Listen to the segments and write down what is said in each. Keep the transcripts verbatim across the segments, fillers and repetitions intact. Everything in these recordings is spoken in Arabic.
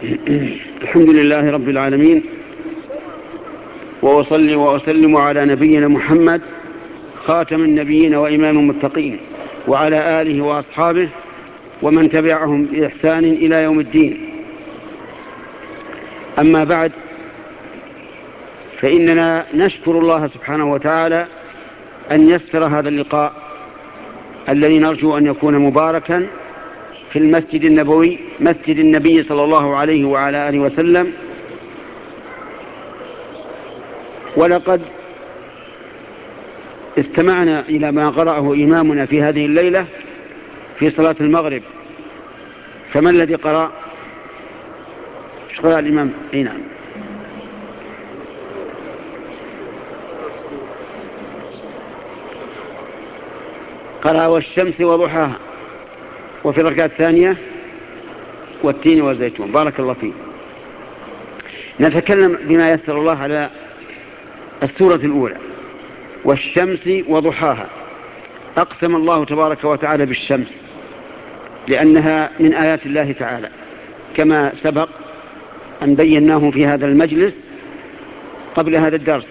الحمد لله رب العالمين، وأصلي وأسلم على نبينا محمد خاتم النبيين وإمام المتقين، وعلى آله وأصحابه ومن تبعهم بإحسان إلى يوم الدين. أما بعد، فإننا نشكر الله سبحانه وتعالى أن يسر هذا اللقاء الذي نرجو أن يكون مباركا في المسجد النبوي، مسجد النبي صلى الله عليه وعلى آله وسلم. ولقد استمعنا إلى ما قرأه إمامنا في هذه الليلة في صلاة المغرب. فما الذي قرأ؟ ايش قرأ الإمام؟ اي نعم، قرأ والشمس وضحاها، وفي الركعة الثانية والتين والزيتون. بارك الله فيه. نتكلم بما يسر الله على السورة الأولى، والشمس وضحاها. أقسم الله تبارك وتعالى بالشمس لأنها من آيات الله تعالى، كما سبق أن بيناه في هذا المجلس قبل هذا الدرس.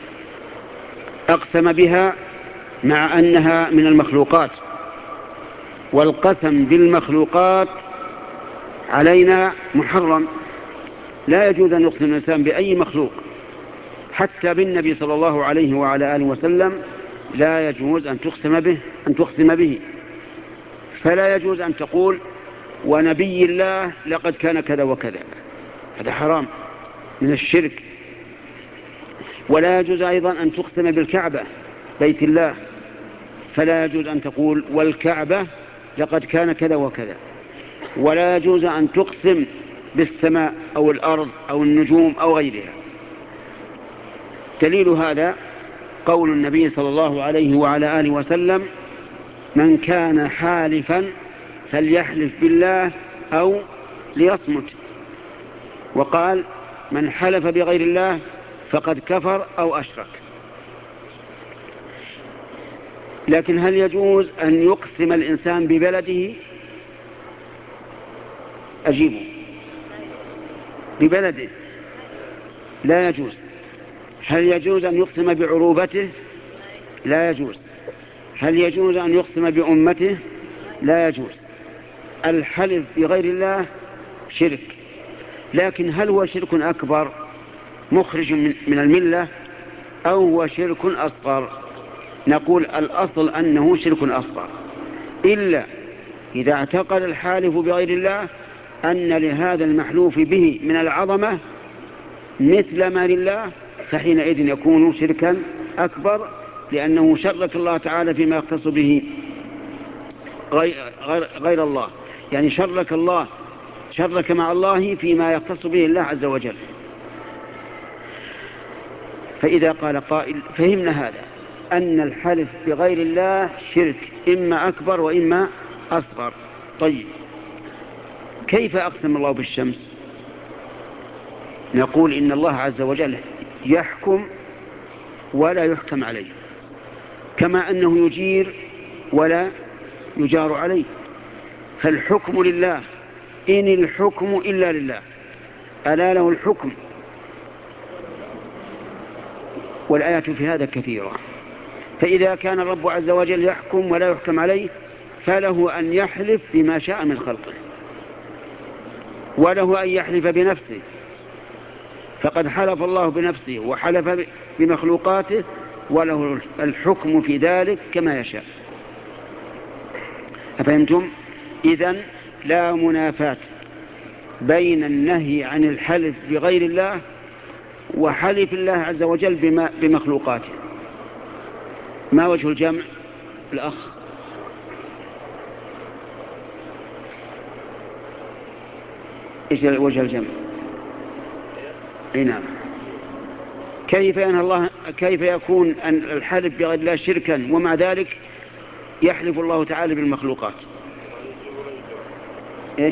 أقسم بها مع أنها من المخلوقات، والقسم بالمخلوقات علينا محرم. لا يجوز أن يقسم الإنسان بأي مخلوق، حتى بالنبي صلى الله عليه وعلى آله وسلم لا يجوز أن تقسم به أن تقسم به فلا يجوز أن تقول ونبي الله لقد كان كذا وكذا، هذا حرام من الشرك. ولا يجوز أيضا أن تقسم بالكعبة بيت الله، فلا يجوز أن تقول والكعبة لقد كان كذا وكذا. ولا يجوز أن تقسم بالسماء أو الأرض أو النجوم أو غيرها. دليل هذا قول النبي صلى الله عليه وعلى آله وسلم: من كان حالفا فليحلف بالله أو ليصمت. وقال: من حلف بغير الله فقد كفر أو أشرك. لكن هل يجوز أن يقسم الإنسان ببلده؟ أجيبه، ببلده لا يجوز. هل يجوز أن يقسم بعروبته؟ لا يجوز. هل يجوز أن يقسم بأمته؟ لا يجوز. الحلف بغير الله شرك. لكن هل هو شرك أكبر مخرج من الملة أو هو شرك أصغر؟ نقول الأصل أنه شرك أصغر، إلا إذا اعتقد الحالف بغير الله أن لهذا المحلوف به من العظمة مثل ما لله، فحينئذ يكون شركا أكبر، لأنه شرك الله تعالى فيما يختص به غير, غير الله. يعني شرك الله شرك مع الله فيما يختص به الله عز وجل. فإذا قال قائل فهمنا هذا، أن الحلف بغير الله شرك إما أكبر وإما أصغر. طيب، كيف أقسم الله بالشمس؟ نقول إن الله عز وجل يحكم ولا يحكم عليه، كما أنه يجير ولا يجار عليه. فالحكم لله، إن الحكم إلا لله، ألا له الحكم. والآيات في هذا كثيرة. فإذا كان الرب عز وجل يحكم ولا يحكم عليه، فله أن يحلف بما شاء من خلقه، وله أن يحلف بنفسه، فقد حلف الله بنفسه وحلف بمخلوقاته، وله الحكم في ذلك كما يشاء. أفهمتم؟ إذن لا منافاة بين النهي عن الحلف بغير الله وحلف الله عز وجل بمخلوقاته. ما وجه الجمع؟ الأخ إيش وجه الجمع؟ أي نعم. كيف أن الله كيف يكون أن الحلف بغير الله شركا ومع ذلك يحلف الله تعالى بالمخلوقات؟ إيش؟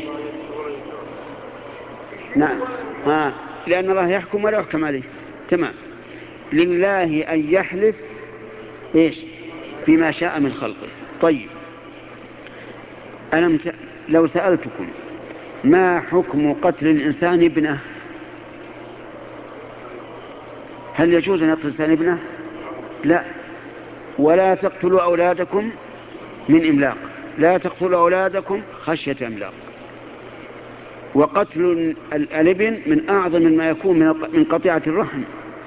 نعم، ها، لأن الله يحكم ولا يحكم عليه. تمام. لله أن يحلف إيش؟ بما شاء من خلقه. طيب، ألم ت... لو سألتكم ما حكم قتل الإنسان ابنه؟ هل يجوز أن يقتل الإنسان ابنه؟ لا. ولا تقتلوا أولادكم من إملاق، لا تقتلوا أولادكم خشية إملاق. وقتل الابن من أعظم ما يكون من قطيعة الرحم.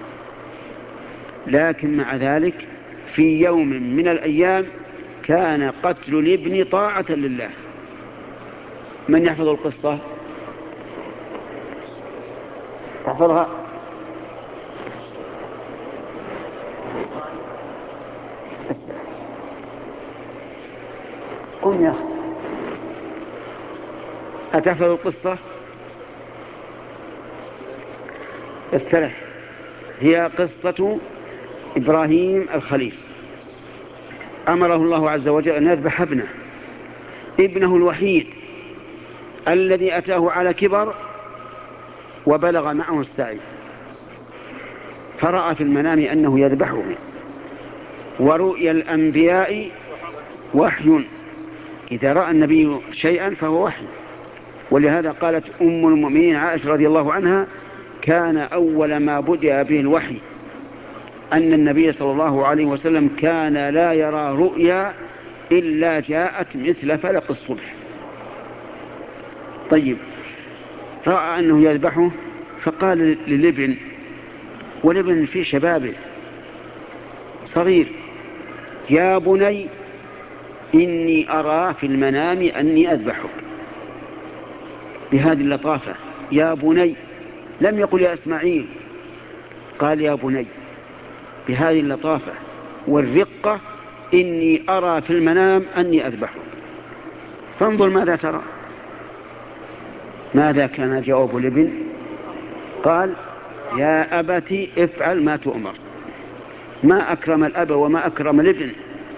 لكن مع ذلك في يوم من الأيام كان قتل الابن طاعة لله. من يحفظ القصة؟ تحفظها؟ قم يا أخي. أتحفظ القصة؟ استرح. هي قصة إبراهيم الخليل. أمره الله عز وجل أن يذبح ابنه ابنه الوحيد الذي أتاه على كبر وبلغ معه السعي، فرأى في المنام أنه يذبحه. ورؤيا الأنبياء وحي، إذا رأى النبي شيئا فهو وحي. ولهذا قالت أم المؤمنين عائشة رضي الله عنها: كان أول ما بدأ به الوحي أن النبي صلى الله عليه وسلم كان لا يرى رؤيا إلا جاءت مثل فلق الصبح. طيب، رأى أنه يذبحه فقال للابن، والابن في شبابه صغير: يا بني إني أرى في المنام أني أذبحك. بهذه اللطافة، يا بني، لم يقل يا إسماعيل، قال يا بني بهذه اللطافة والرقة: إني أرى في المنام أني أذبحك. فانظر ماذا ترى. ماذا كان جواب الابن؟ قال: يا أبت افعل ما تؤمر. ما أكرم الأب وما أكرم الابن.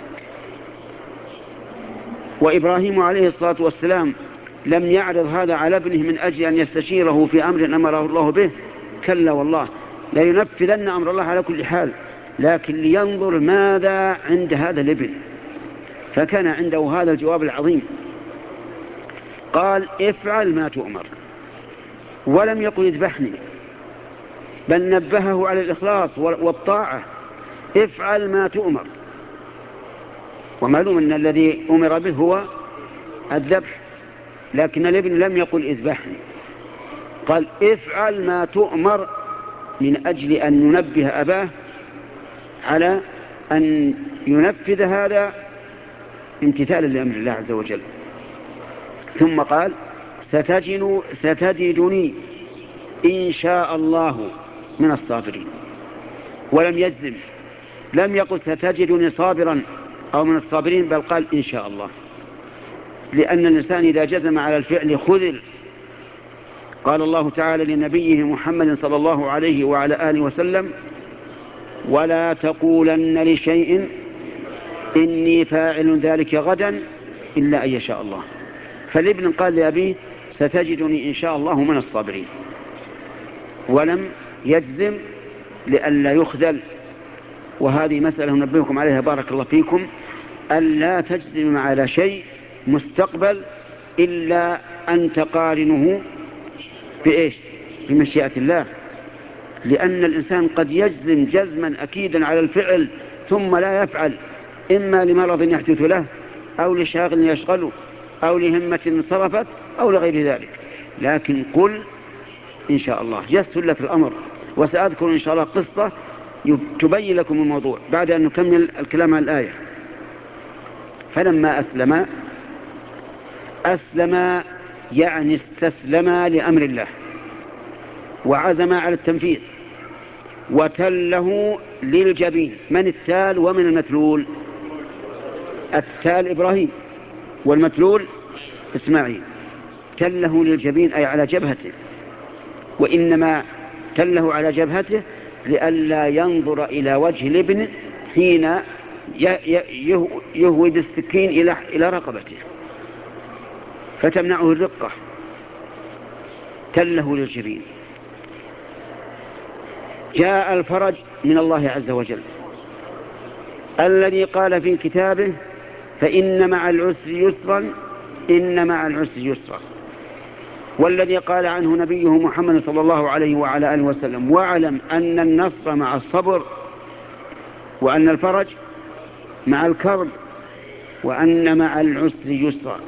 وإبراهيم عليه الصلاة والسلام لم يعرض هذا على ابنه من أجل أن يستشيره في أمر أمره الله به، كلا والله، لا ينفذن أمر الله على كل حال، لكن لينظر ماذا عند هذا الابن. فكان عنده هذا الجواب العظيم، قال: افعل ما تؤمر. ولم يقل اذبحني، بل نبهه على الإخلاص والطاعة: افعل ما تؤمر. ومعلوم أن الذي أمر به هو الذبح، لكن الابن لم يقل اذبحني، قال: افعل ما تؤمر، من أجل أن ننبه أباه على أن ينفذ هذا امتثالا لأمر الله عز وجل. ثم قال: ستجد ستجدني إن شاء الله من الصابرين. ولم يجزم، لم يقل ستجدني صابرا أو من الصابرين، بل قال إن شاء الله، لأن الإنسان إذا جزم على الفعل خذل. قال الله تعالى لنبيه محمد صلى الله عليه وعلى آله وسلم: ولا تقولن لشيء إني فاعل ذلك غدا إلا أن يشاء الله. فالابن قال لأبيه: ستجدني إن شاء الله من الصابرين، ولم يجزم لئلا يخذل. وهذه مسألة ننبهكم عليها بارك الله فيكم، ألا تجزم على شيء مستقبل إلا أن تقارنه بإيش؟ بمشيئة الله. لأن الإنسان قد يجزم جزما أكيدا على الفعل ثم لا يفعل، إما لمرض يحدث له، أو لشاغل يشغله، أو لهمة انصرفت، أو لغير ذلك. لكن قل إن شاء الله، يسهل لك الأمر. وسأذكر إن شاء الله قصة تبين لكم الموضوع بعد أن نكمل الكلام عن الآية. فلما أسلم أسلم يعني استسلم لأمر الله وعزم على التنفيذ، وتله للجبين. من التال ومن المتلول؟ التال إبراهيم والمتلول إسماعيل. تله للجبين أي على جبهته، وإنما تله على جبهته لئلا ينظر إلى وجه الابن حين يهوي بالسكين إلى إلى رقبته فتمنعه الرقة. تله للجبين. جاء الفرج من الله عز وجل الذي قال في كتابه: فإن مع العسر يسرا، إن مع العسر يسرا. والذي قال عنه نبيه محمد صلى الله عليه وعلى آله وسلم: واعلم أن النصر مع الصبر، وأن الفرج مع الكرب، وأن مع العسر يسرا.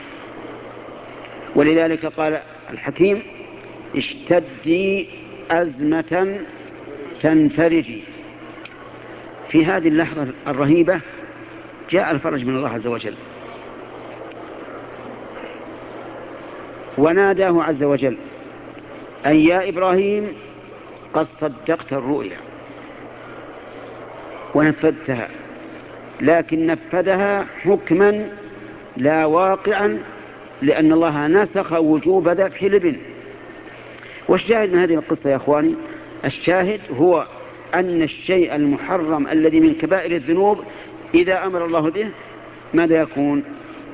ولذلك قال الحكيم: اشتدي أزمة تنفرجي. في هذه اللحظة الرهيبة جاء الفرج من الله عز وجل، وناداه عز وجل: أي يا إبراهيم قد صدقت الرؤيا ونفذتها، لكن نفذها حكما لا واقعا، لأن الله نسخ وجوب ذبح الابن. والشاهد من هذه القصة يا أخواني، الشاهد هو أن الشيء المحرم الذي من كبائر الذنوب إذا أمر الله به ماذا يكون؟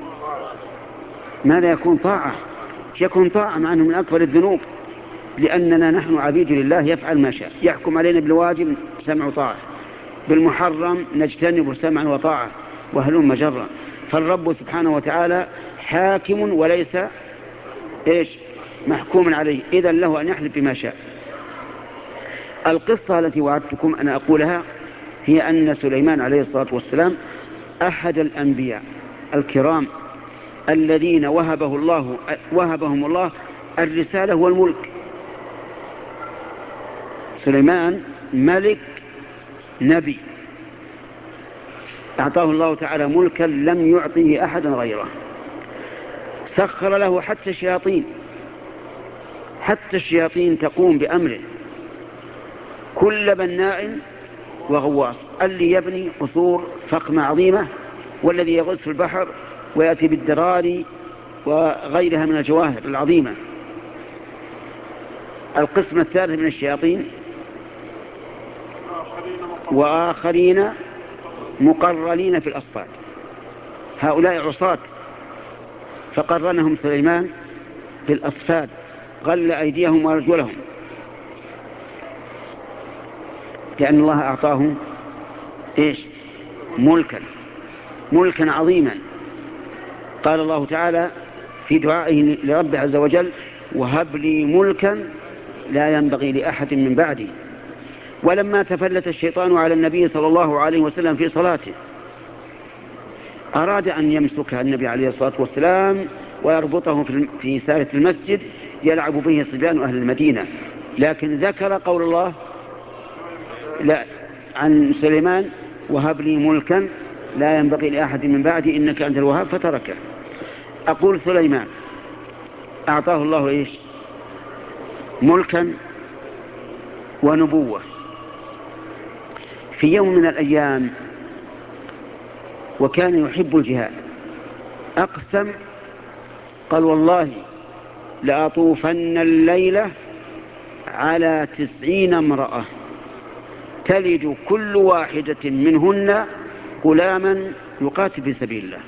ماذا يكون؟ طاعة. يكون طاعة مع أنه من أكبر الذنوب، لأننا نحن عبيد لله يفعل ما شاء. يحكم علينا بالواجب سمع وطاعة، بالمحرم نجتنب سمعا وطاعة، وهلم جرا. فالرب سبحانه وتعالى حاكم وليس إيش محكوم عليه، إذن له أن يحلف بما شاء. القصة التي وعدتكم أن أقولها هي أن سليمان عليه الصلاة والسلام أحد الأنبياء الكرام الذين وهبه الله وهبهم الله الرسالة والملك. سليمان ملك نبي، أعطاه الله تعالى ملكا لم يعطيه أحدا غيره. سخر له حتى الشياطين، حتى الشياطين تقوم بأمره، كل بناء وغواص، اللي يبني قصور فخمة عظيمة، والذي يغوص في البحر ويأتي بالدراري وغيرها من الجواهر العظيمة. القسم الثالث من الشياطين: وآخرين مقرنين في الأصفاد، هؤلاء عصاة فقرنهم سليمان في الأصفاد، غل أيديهم وأرجلهم، لأن الله أعطاه إيش؟ ملكا ملكا عظيما. قال الله تعالى في دعائه لربه عز وجل: وهب لي ملكا لا ينبغي لأحد من بعدي. ولما تفلت الشيطان على النبي صلى الله عليه وسلم في صلاته أراد أن يمسك النبي عليه الصلاة والسلام ويربطه في سارة المسجد يلعب به صبيان أهل المدينة، لكن ذكر قول الله لا عن سليمان: وهب لي ملكا لا ينبغي لأحد من بعدي إنك أنت الوهاب، فتركه. أقول سليمان أعطاه الله إيش؟ ملكا ونبوة. في يوم من الأيام وكان يحب الجهاد أقسم، قال: والله لأطوفن الليلة على تسعين امرأة تلد كل واحدة منهن غلاما يقاتل في سبيل الله.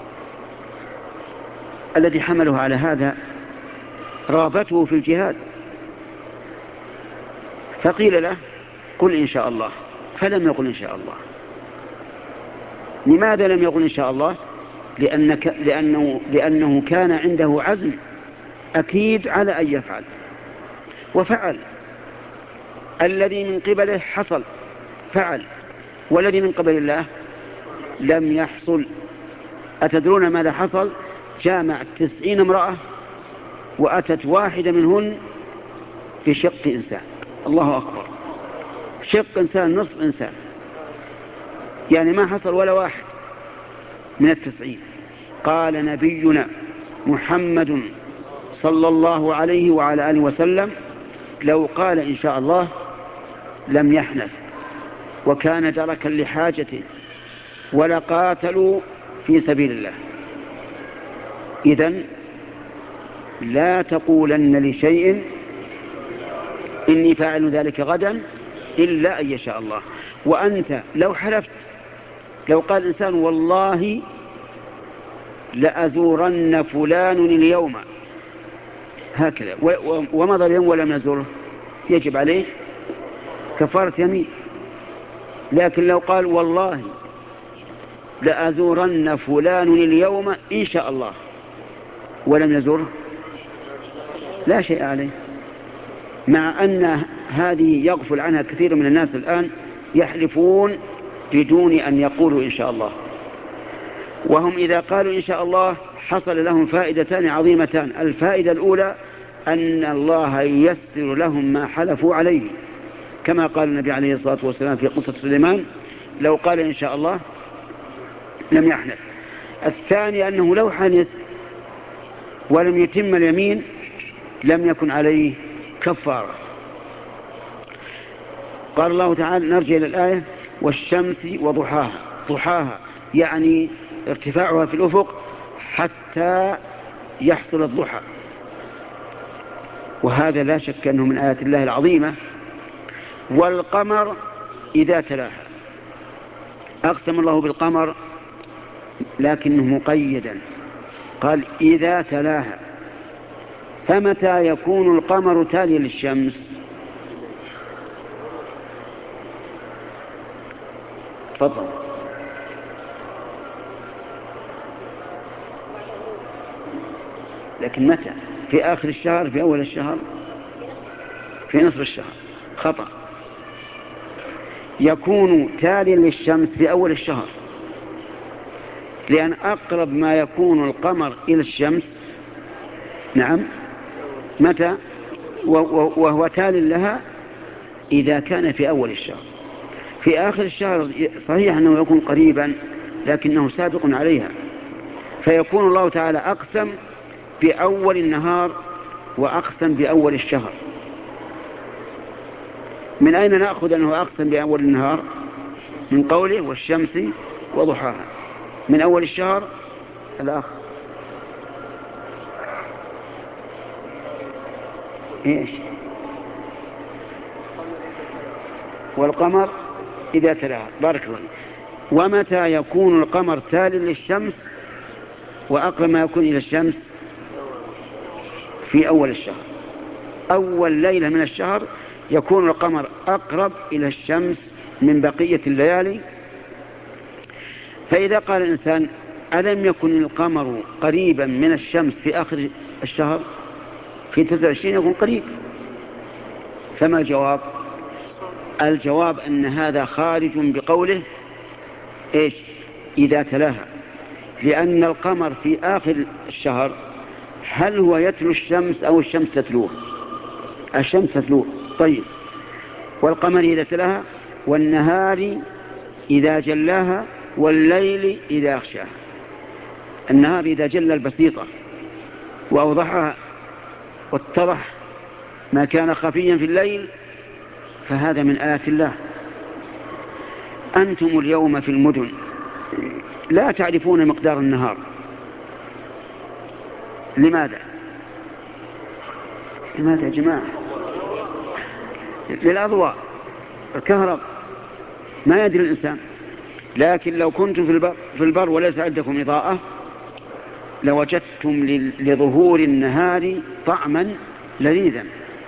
الذي حمله على هذا رغبته في الجهاد، فقيل له: قل إن شاء الله، فلم يقل إن شاء الله. لماذا لم يقل إن شاء الله؟ لأنك لأنه, لأنه كان عنده عزم أكيد على أن يفعل، وفعل. الذي من قبله حصل فعل، والذي من قبل الله لم يحصل. أتدرون ماذا حصل؟ جامع تسعين امرأة وأتت واحدة منهن في شق إنسان. الله أكبر، شق إنسان، نصف إنسان، يعني ما حصل ولا واحد من التسعين. قال نبينا محمد صلى الله عليه وعلى آله وسلم: لو قال إن شاء الله لم يحنث، وكان دركا لحاجته، ولقاتلوا في سبيل الله. إذن لا تقولن لشيء إني فاعل ذلك غدا إلا أن يشاء الله. وأنت لو حلفت، لو قال الإنسان: والله لأزورن فلان اليوم، هكذا، ومضى اليوم ولم يزوره، يجب عليه كفارة يمين. لكن لو قال: والله لأزورن فلان اليوم إن شاء الله، ولم يزوره، لا شيء عليه، مع أن هذه يغفل عنها كثير من الناس الآن، يحلفون بدون أن يقولوا إن شاء الله، وهم إذا قالوا إن شاء الله حصل لهم فائدتان عظيمتان. الفائدة الأولى أن الله ييسر لهم ما حلفوا عليه، كما قال النبي عليه الصلاة والسلام في قصة سليمان: لو قال إن شاء الله لم يحنث. الثاني أنه لو حنث ولم يتم اليمين لم يكن عليه كفارة. قال الله تعالى، نرجع إلى الآية: والشمس وضحاها. ضحاها يعني ارتفاعها في الأفق حتى يحصل الضحى، وهذا لا شك أنه من آيات الله العظيمة. والقمر إذا تلاها، أقسم الله بالقمر لكنه مقيدا، قال إذا تلاها. فمتى يكون القمر تاليا للشمس؟ تفضل. لكن متى؟ في آخر الشهر، في أول الشهر، في نصف الشهر؟ خطأ. يكون تاليا للشمس في أول الشهر، لأن أقرب ما يكون القمر إلى الشمس نعم متى؟ وهو تال لها إذا كان في أول الشهر. في آخر الشهر صحيح أنه يكون قريبا لكنه سابق عليها، فيكون الله تعالى أقسم بأول النهار وأقسم بأول الشهر. من أين نأخذ أنه أقسم بأول النهار؟ من قوله والشمس وضحاها. من أول الشهر الآخر إيش؟ والقمر إذا تلاها. بارك الله. ومتى يكون القمر تالي للشمس وأقرب ما يكون إلى الشمس؟ في أول الشهر، أول ليلة من الشهر يكون القمر أقرب إلى الشمس من بقية الليالي. فإذا قال الإنسان ألم يكن القمر قريبا من الشمس في آخر الشهر في تسعة وعشرين يكون قريب، فما الجواب؟ الجواب أن هذا خارج بقوله إيش؟ إذا تلاها، لأن القمر في آخر الشهر هل هو يتلو الشمس أو الشمس تتلوه؟ الشمس تتلوه. طيب، والقمر إذا تلاها، والنهار إذا جلاها، والليل إذا أغشاها. النهار إذا جل البسيطة وأوضحها واتضح ما كان خفيا في الليل، فهذا من آيات الله. أنتم اليوم في المدن لا تعرفون مقدار النهار. لماذا؟ لماذا يا جماعة؟ للأضواء، الكهرب، ما يدري الإنسان. لكن لو كنتم في البر, في البر وليس عندكم إضاءة لوجدتم لظهور النهار طعما لذيذا.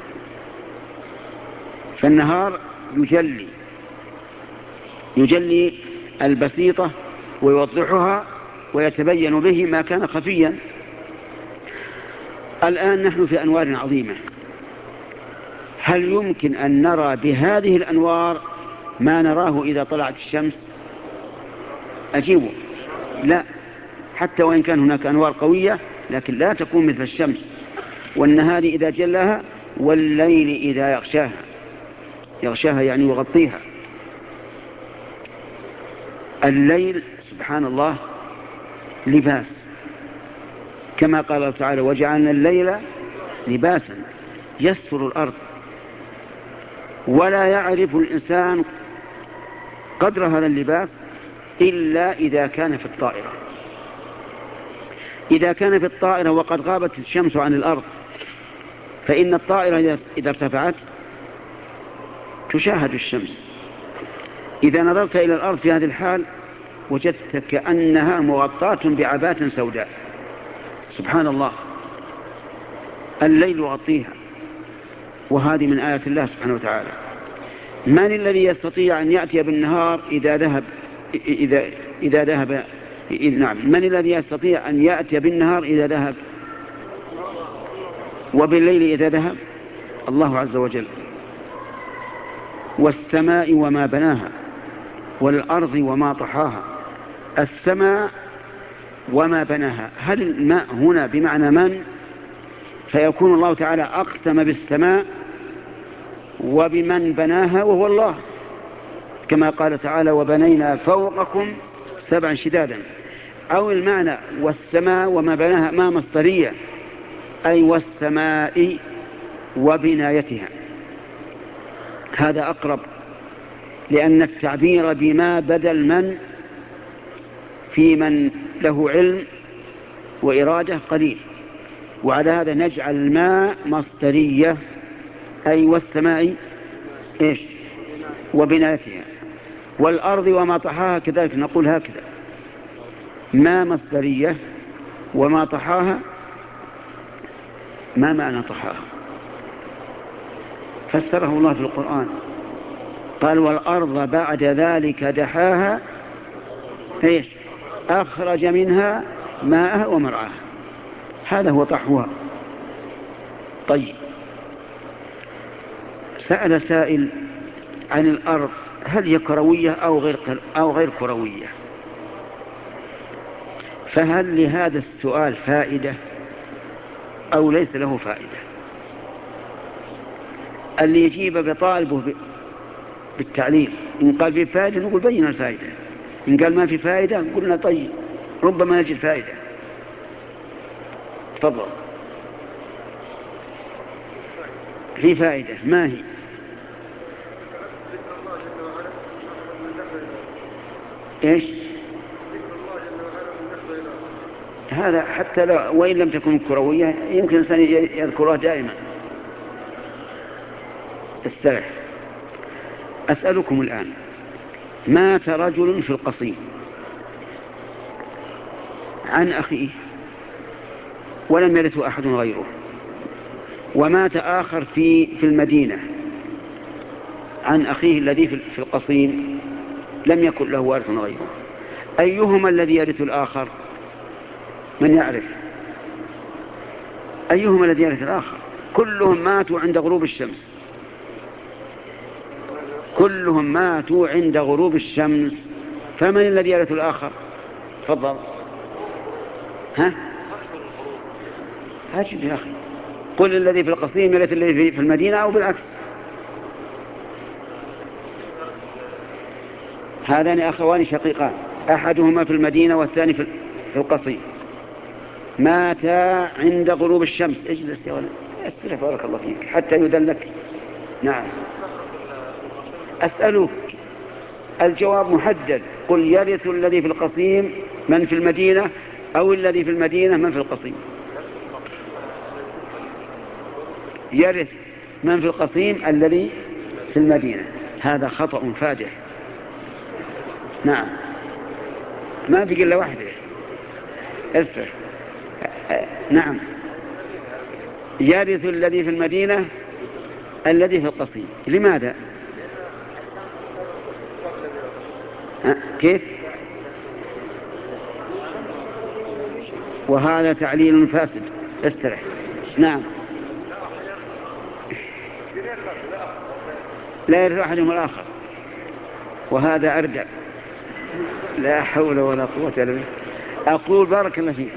فالنهار يجلي يجلي البسيطة ويوضحها ويتبين به ما كان خفيا. الآن نحن في أنوار عظيمة، هل يمكن أن نرى بهذه الأنوار ما نراه إذا طلعت الشمس؟ أجيبوا لا، حتى وإن كان هناك أنوار قوية لكن لا تكون مثل الشمس. والنهار إذا جلاها، والليل إذا يغشاها. يغشاها يعني يغطيها. الليل سبحان الله لباس، كما قال الله تعالى: وجعلنا الليل لباسا يستر الأرض. ولا يعرف الإنسان قدر هذا اللباس إلا إذا كان في الطائرة. إذا كان في الطائرة وقد غابت الشمس عن الأرض، فإن الطائرة إذا ارتفعت تشاهد الشمس. إذا نظرت إلى الأرض في هذه الحال وجدت كأنها مغطاة بعباءة سوداء. سبحان الله، الليل يغطيها. وهذه من آيات الله سبحانه وتعالى. من الذي يستطيع أن يأتي بالنهار إذا ذهب إذا إذا ذهب نعم من الذي يستطيع أن يأتي بالنهار إذا ذهب؟ وبالليل إذا ذهب الله عز وجل، والسماء وما بناها، والأرض وما طحاها. السماء وما بناها، هل الماء هنا بمعنى من؟ فيكون الله تعالى أقسم بالسماء وبمن بناها وهو الله، كما قال تعالى وبنينا فوقكم سبعا شدادا. أو المعنى والسماء وما بناها ما مصدرية، أي والسماء وبنايتها. هذا أقرب، لأن التعبير بما بدل من في من له علم وإرادة قليل. وعلى هذا نجعل الماء مصدرية، أي والسماء إيش وبنايتها، والأرض وما طحاها كذلك نقول هكذا، ما مصدرية وما طحاها. ما معنى طحاها؟ فسره الله في القرآن، قال والأرض بعد ذلك دحاها إيش أخرج منها ماءها ومرعاها. هذا هو طحوها. طيب، سأل سائل عن الأرض هل هي كروية أو غير أو غير كروية؟ فهل لهذا السؤال فائدة أو ليس له فائدة؟ اللي يجيب بطالبه بالتعليل، إن قال في فائدة نقول بين الفائدة، إن قال ما في فائدة قلنا طيب ربما نجد فائدة. تفضل. في فائدة، ما هي؟ إيش؟ هذا حتى لو وإن لم تكن كروية يمكن الإنسان يذكرها دائما. استرح. أسألكم الآن، مات رجل في القصيم عن أخيه ولم يرثه أحد غيره، ومات آخر في في المدينة عن أخيه الذي في القصيم لم يكن له وارث غيره، أيهما الذي يرث الآخر؟ من يعرف؟ أيهما الذي يرث الآخر؟ كلهم ماتوا عند غروب الشمس، كلهم ماتوا عند غروب الشمس، فمن الذي يرث الآخر؟ تفضل. ها؟ هاجد يا أخي، قل الذي في القصيم يرث الذي في المدينة أو بالعكس. هذان أخوان شقيقان، أحدهما في المدينة والثاني في القصيم، ماتا عند غروب الشمس. اجلس يا ولد، استرح بارك الله فيك حتى يدلك. نعم، أسألك الجواب محدد، قل يرث الذي في القصيم من في المدينة أو الذي في المدينة من في القصيم؟ يرث من في القصيم الذي في المدينة. هذا خطأ فادح. نعم، ما في إلا واحدة. استرح. نعم، يرث الذي في المدينة الذي في القصيم. لماذا؟ كيف؟ وهذا تعليل فاسد. استرح. نعم، لا يرث أحدهم الآخر، وهذا أردع. لا حول ولا قوة إلا بالله. أقول بارك الله فيك،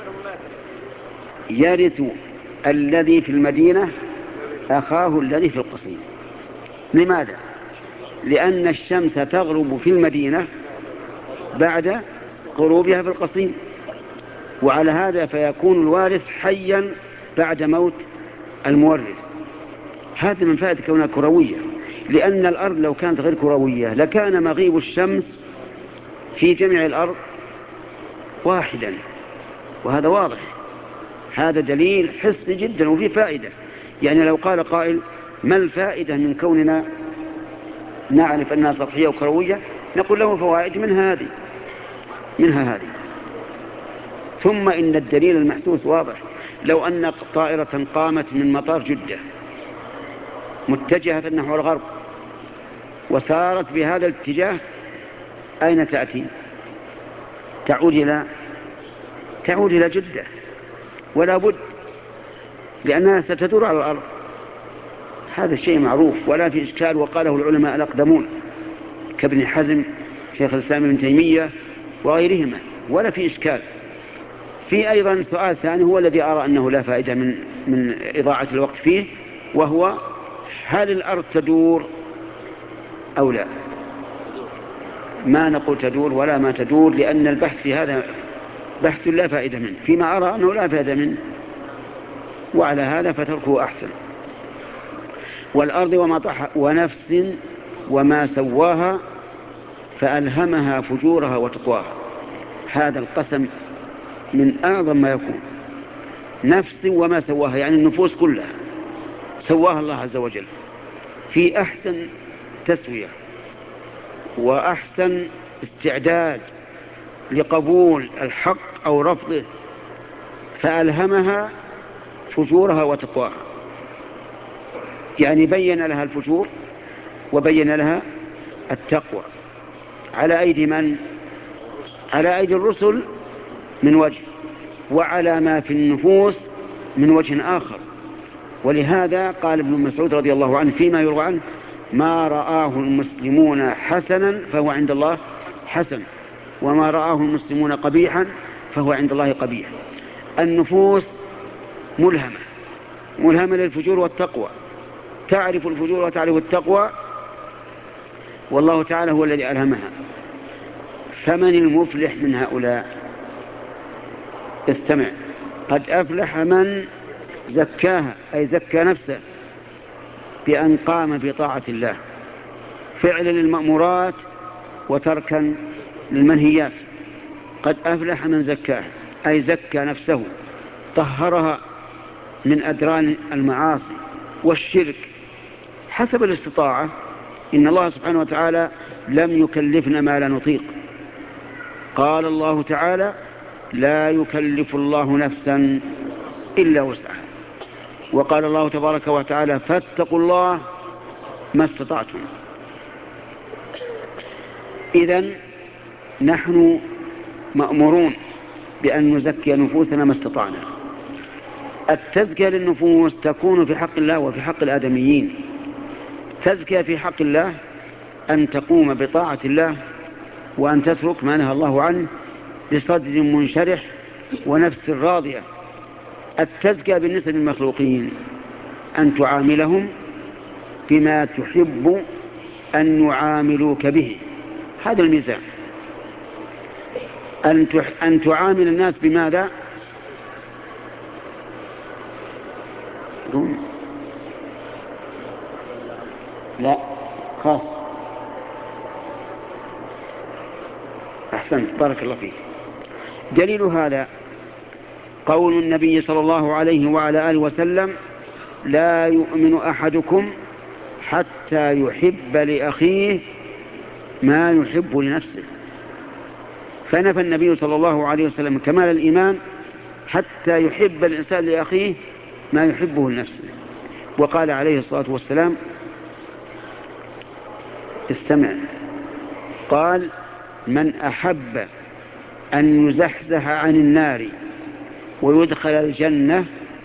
يرث الذي في المدينة أخاه الذي في القصيم. لماذا؟ لأن الشمس تغرب في المدينة بعد غروبها في القصيم، وعلى هذا فيكون الوارث حيا بعد موت المورث. هذا من فائدة كونها كروية، لأن الأرض لو كانت غير كروية لكان مغيب الشمس في جميع الأرض واحدا، وهذا واضح. هذا دليل حسي جدا وفيه فائدة. يعني لو قال قائل ما الفائدة من كوننا نعرف أنها سطحية وكروية، نقول له فوائد منها هذه منها هذه ثم إن الدليل المحسوس واضح. لو أن طائرة قامت من مطار جدة متجهة نحو الغرب وسارت بهذا الاتجاه، أين تأتي؟ تعود إلى تعود إلى جدة، ولا بد لأنها ستدور على الأرض. هذا الشيء معروف ولا في إشكال، وقاله العلماء الأقدمون كابن حزم شيخ الإسلام ابن تيمية وغيرهما، ولا في إشكال. في أيضا سؤال ثاني هو الذي أرى أنه لا فائدة من, من إضاعة الوقت فيه، وهو هل الأرض تدور أو لا؟ ما نقول تدور ولا ما تدور، لأن البحث في هذا بحث لا فائدة منه، فيما أرى أنه لا فائدة منه، وعلى هذا فتركه أحسن. والأرض وما طحها ونفس وما سواها فألهمها فجورها وتقواها. هذا القسم من أعظم ما يكون. نفس وما سواها يعني النفوس كلها سواها الله عز وجل في أحسن تسوية وأحسن استعداد لقبول الحق أو رفضه، فألهمها فجورها وتقواها، يعني بين لها الفجور وبين لها التقوى على أيدي من؟ على أيدي الرسل من وجه، وعلى ما في النفوس من وجه آخر. ولهذا قال ابن مسعود رضي الله عنه فيما يروى عنه: ما رآه المسلمون حسنا فهو عند الله حسن، وما رآه المسلمون قبيحا فهو عند الله قبيح. النفوس ملهمة ملهمة للفجور والتقوى، تعرف الفجور وتعرف التقوى، والله تعالى هو الذي ألهمها. فمن المفلح من هؤلاء؟ استمع: قد أفلح من زكاها، أي زكى نفسه بأن قام بطاعة الله فعلا للمأمورات وتركا للمنهيات. قد أفلح من زكاها أي زكى نفسه، طهرها من أدران المعاصي والشرك حسب الاستطاعة. إن الله سبحانه وتعالى لم يكلفنا ما لا نطيق. قال الله تعالى: لا يكلف الله نفسا إلا وسعها. وقال الله تبارك وتعالى: فاتقوا الله ما استطعتم. إذن نحن مأمورون بأن نزكي نفوسنا ما استطعنا. التزكية للنفوس تكون في حق الله وفي حق الآدميين. تزكية في حق الله أن تقوم بطاعة الله وأن تترك ما نهى الله عنه بصدر منشرح ونفس راضية. التزكية بالنسبة للمخلوقين أن تعاملهم بما تحب أن يعاملوك به، هذا الميزان. أن تعامل الناس بماذا؟ لا خاص. أحسنت، بارك الله فيك. دليل هذا قول النبي صلى الله عليه وعلى آله وسلم: لا يؤمن أحدكم حتى يحب لأخيه ما يحب لنفسه. فنفى النبي صلى الله عليه وسلم كمال الإيمان حتى يحب الإنسان لأخيه ما يحبه لنفسه. وقال عليه الصلاة والسلام: استمع، قال: من أحب أن يزحزح عن النار ويدخل الجنة،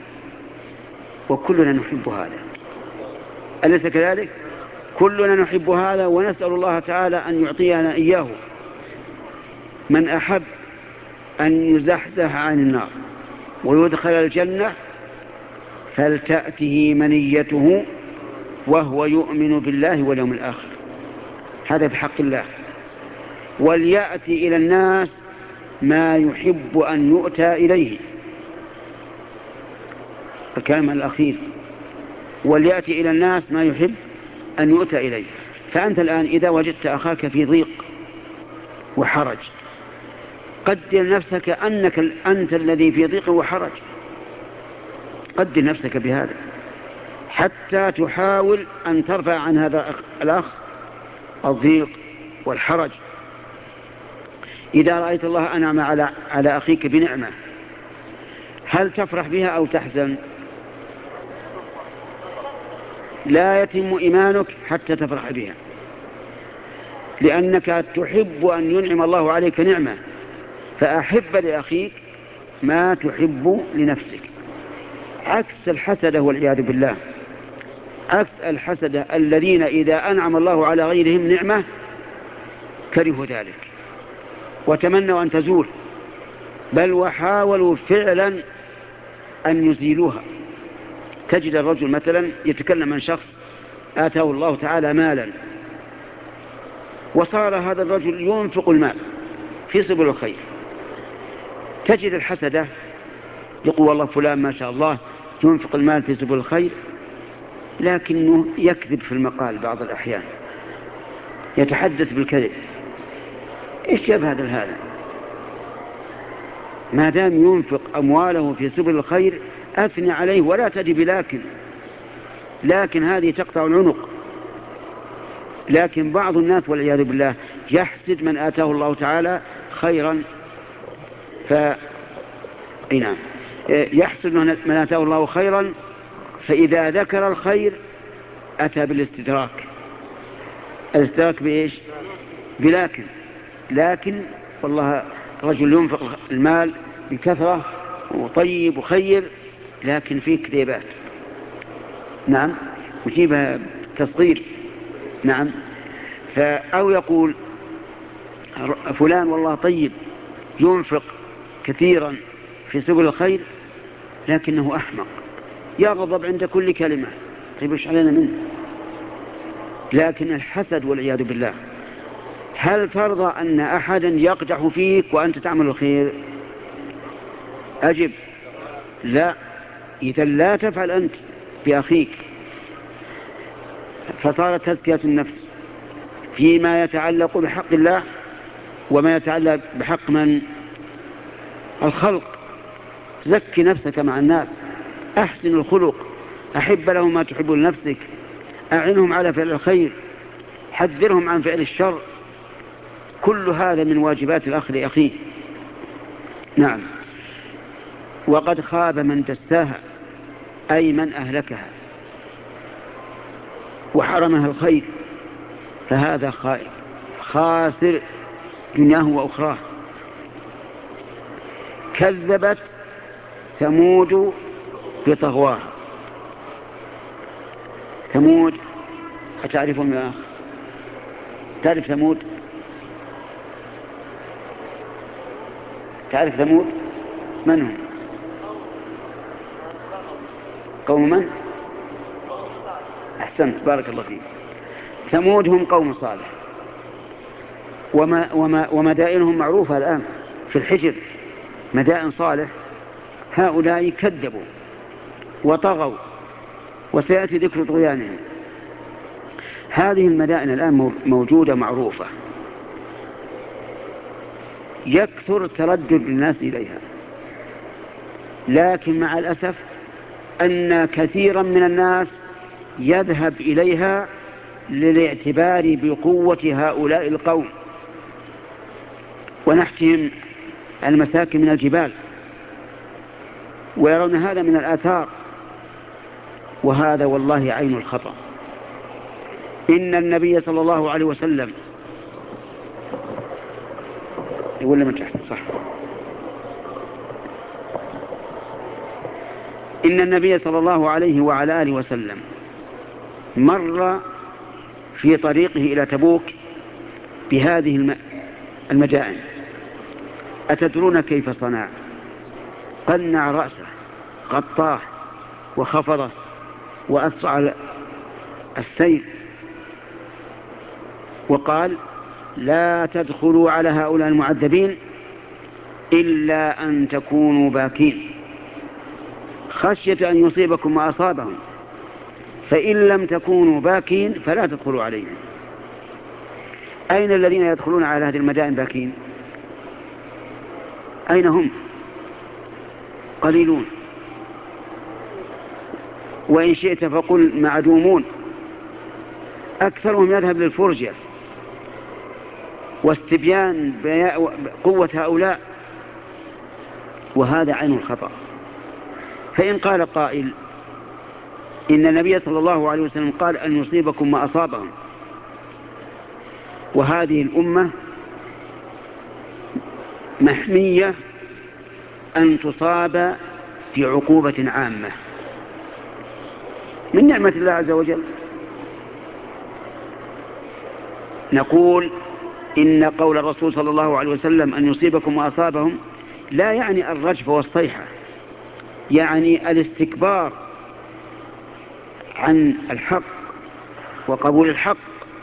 وكلنا نحب هذا، أليس كذلك؟ كلنا نحب هذا ونسأل الله تعالى أن يعطينا إياه. من أحب أن يزحزح عن النار ويدخل الجنة فلتأته منيته وهو يؤمن بالله واليوم الآخر. هذا بحق الله. وليأتي إلى الناس ما يحب أن يؤتى إليه. الكلام الأخير: وليأتي إلى الناس ما يحب أن يؤتى إليه. فأنت الآن إذا وجدت أخاك في ضيق وحرج، قدر نفسك أنك أنت الذي في ضيق وحرج. قدر نفسك بهذا حتى تحاول أن ترفع عن هذا الأخ الضيق والحرج. إذا رأيت الله أنعم على على أخيك بنعمة، هل تفرح بها أو تحزن؟ لا يتم إيمانك حتى تفرح بها، لأنك تحب أن ينعم الله عليك نعمة، فأحب لأخيك ما تحب لنفسك. عكس الحسدة والعياذ بالله، عكس الحسدة الذين إذا أنعم الله على غيرهم نعمة كرهوا ذلك وتمنوا أن تزول، بل وحاولوا فعلا أن يزيلوها. تجد الرجل مثلا يتكلم عن شخص آتاه الله تعالى مالا، وصار هذا الرجل ينفق المال في سبل الخير، تجد الحسدة يقول والله فلان ما شاء الله ينفق المال في سبل الخير، لكنه يكذب في المقال بعض الأحيان، يتحدث بالكذب. إيش جاب هذا هذا؟ ما دام ينفق أمواله في سبل الخير أثني عليه ولا تجب، لكن لكن هذه تقطع العنق. لكن بعض الناس والعياذ بالله يحسد من آتاه الله تعالى خيرا، ف نعم يحسد من آتاه الله خيرا، فإذا ذكر الخير أتى بالاستدراك. الاستدراك بإيش؟ بلكن لكن والله رجل ينفق المال بكثرة وطيب وخير، لكن فيه كذبات. نعم وجيبها تصغير. نعم أو يقول فلان والله طيب ينفق كثيرا في سبل الخير، لكنه أحمق يغضب عند كل كلمة. طيب إيش علينا منه؟ لكن الحسد والعياذ بالله، هل ترضى أن أحدا يقدح فيك وأنت تعمل الخير؟ أجب لا. إذا لا تفعل أنت بأخيك. فصارت تزكية النفس فيما يتعلق بحق الله وما يتعلق بحق من الخلق. زكي نفسك مع الناس، أحسن الخلق، أحب لهم ما تحب لنفسك، أعنهم على فعل الخير، حذرهم عن فعل الشر. كل هذا من واجبات الأخ لأخيه. نعم وقد خاب من دساها، أي من أهلكها وحرمها الخير، فهذا خائف خاسر دنياه وأخراه. كذبت ثمود بطغواها. ثمود أتعرفون يا أخ؟ تعرف ثمود؟ تعرف ثمود؟ من هم؟ قوم من؟ أحسنت بارك الله فيك. ثمود هم قوم صالح، وما وما ومدائنهم معروفة الآن في الحجر، مدائن صالح. هؤلاء كذبوا وطغوا، وسيأتي ذكر طغيانهم. هذه المدائن الآن موجودة معروفة، يكثر تردد الناس إليها، لكن مع الأسف أن كثيرا من الناس يذهب إليها للاعتبار بقوة هؤلاء القوم ونحتهم المساكن من الجبال، ويرون هذا من الآثار، وهذا والله عين الخطأ. إن النبي صلى الله عليه وسلم ولا من تحت الصح إن النبي صلى الله عليه وعلى آله وسلم مر في طريقه إلى تبوك بهذه المدائن. أتدرون كيف صنع؟ قنع رأسه، غطاه وخفضه وأسرع السير، وقال لا تدخلوا على هؤلاء المعذبين إلا أن تكونوا باكين خشية أن يصيبكم ما أصابهم، فإن لم تكونوا باكين فلا تدخلوا عليهم. أين الذين يدخلون على هذه المدائن باكين؟ أين هم؟ قليلون، وإن شئت فقل معدومون. أكثرهم يذهب للفرجة واستبيان قوة هؤلاء، وهذا عين الخطأ. فإن قال قائل إن النبي صلى الله عليه وسلم قال أن يصيبكم ما أصابهم، وهذه الأمة محمية أن تصاب بعقوبة عامة من نعمة الله عز وجل. نقول إن قول الرسول صلى الله عليه وسلم أن يصيبكم وأصابهم لا يعني الرجف والصيحة، يعني الاستكبار عن الحق وقبول الحق.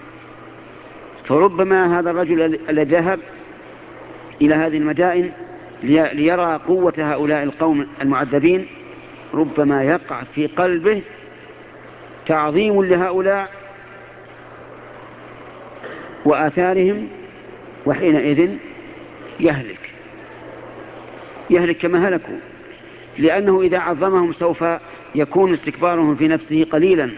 فربما هذا الرجل الذي ذهب إلى هذه المدائن ليرى قوة هؤلاء القوم المعذبين، ربما يقع في قلبه تعظيم لهؤلاء وآثارهم، وحينئذ يهلك يهلك كما هلكوا، لأنه إذا عظمهم سوف يكون استكبارهم في نفسه قليلا،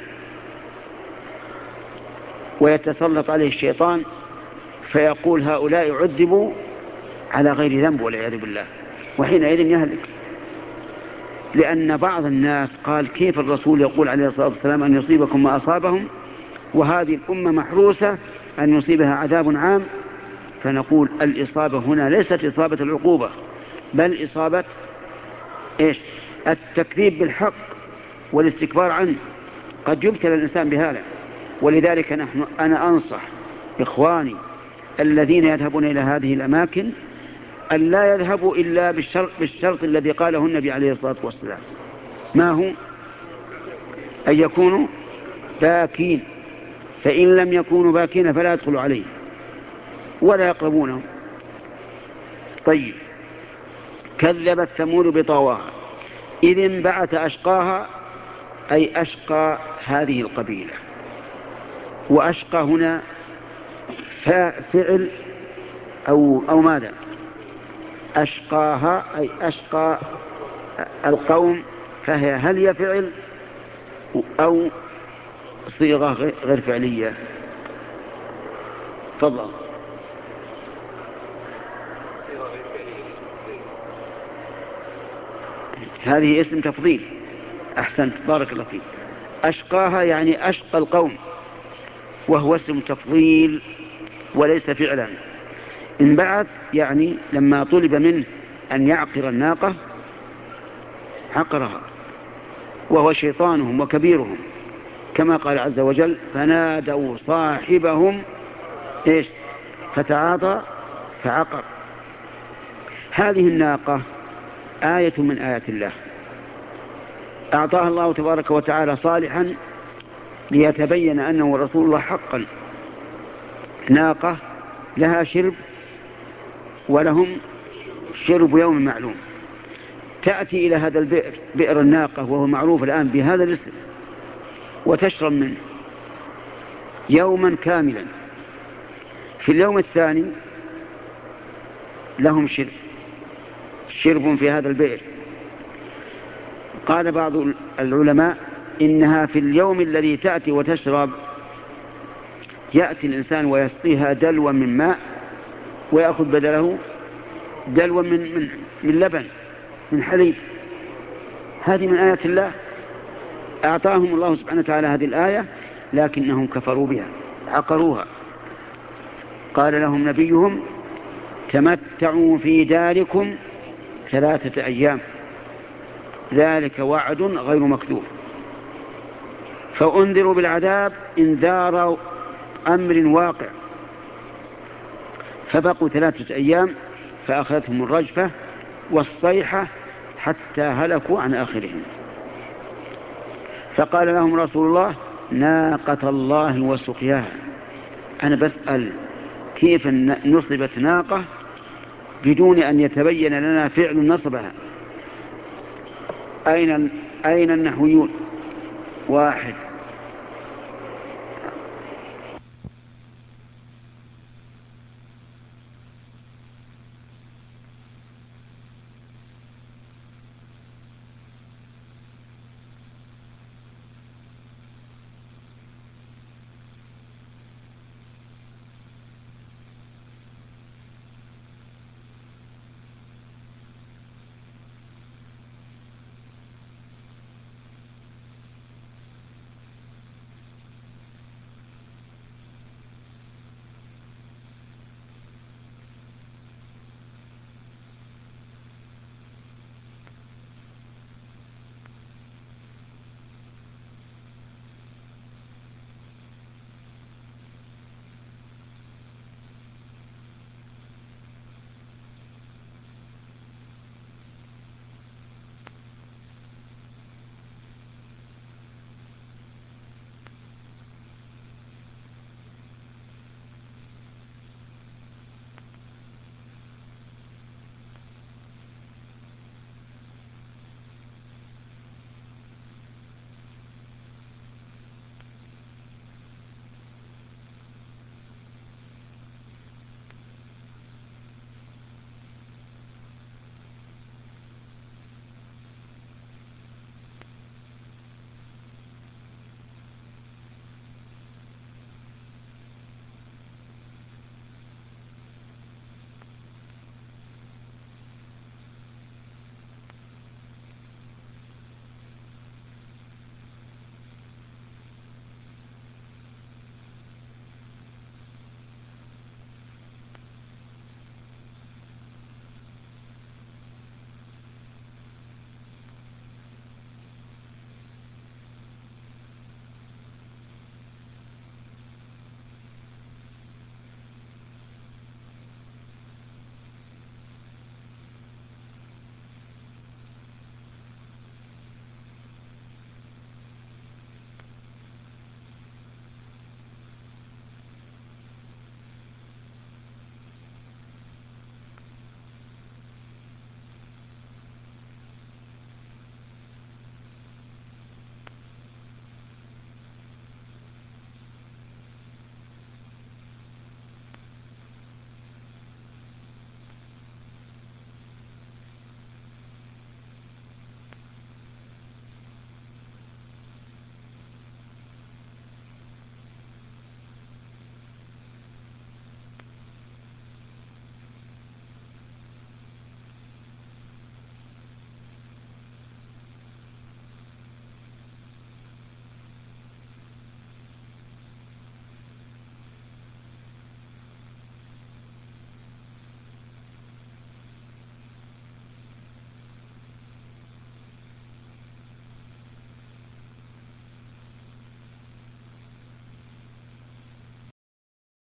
ويتسلط عليه الشيطان فيقول هؤلاء عذبوا على غير ذنب والعياذ بالله، وحينئذ يهلك. لأن بعض الناس قال كيف الرسول يقول عليه الصلاة والسلام أن يصيبكم ما أصابهم وهذه الأمة محروسة أن يصيبها عذاب عام؟ فنقول الإصابة هنا ليست إصابة العقوبة، بل إصابة إيش؟ التكذيب بالحق والاستكبار عنه. قد يبتلى الإنسان بهذا. ولذلك نحن أنا أنصح إخواني الذين يذهبون إلى هذه الأماكن أن لا يذهبوا إلا بالشرط, بالشرط الذي قاله النبي عليه الصلاة والسلام. ما هو؟ أن يكونوا باكين، فإن لم يكونوا باكين فلا يدخلوا عليه ولا يقربونه. طيب، كذبت ثمود بطغواها إذ انبعث أشقاها، أي أشقى هذه القبيلة. وأشقى هنا فعل أو, أو ماذا؟ أشقاها أي أشقى القوم، فهي هل هي فعل أو صيغة غير فعلية؟ تفضل. هذه اسم تفضيل. أحسنت، بارك الله فيك. أشقاها يعني أشقى القوم، وهو اسم تفضيل وليس فعلا. انبعث يعني لما طلب منه أن يعقر الناقة عقرها، وهو شيطانهم وكبيرهم، كما قال عز وجل فنادوا صاحبهم إيش؟ فتعاطى فعقر. هذه الناقة آية من آيات الله، أعطاها الله تبارك وتعالى صالحا ليتبين أنه رسول الله حقا. ناقة لها شرب ولهم شرب يوم معلوم، تأتي إلى هذا البئر، بئر الناقة، وهو معروف الآن بهذا الاسم، وتشرب منه يوما كاملا. في اليوم الثاني لهم شرب شرب في هذا البئر. قال بعض العلماء إنها في اليوم الذي تأتي وتشرب يأتي الإنسان ويسقيها دلوا من ماء ويأخذ بدله دلوا من, من, من لبن من حليب. هذه من آيات الله، أعطاهم الله سبحانه وتعالى هذه الآية لكنهم كفروا بها عقروها. قال لهم نبيهم تمتعوا في داركم ثلاثة أيام ذلك وعد غير مكذوب. فأنذروا بالعذاب إنذار أمر واقع، فبقوا ثلاثة أيام فأخذتهم الرجفة والصيحة حتى هلكوا عن آخرهم. فقال لهم رسول الله ناقة الله وسقياها. أنا بسأل كيف نصبت ناقة بدون أن يتبين لنا فعل نصبها؟ أين أين النحويون؟ واحد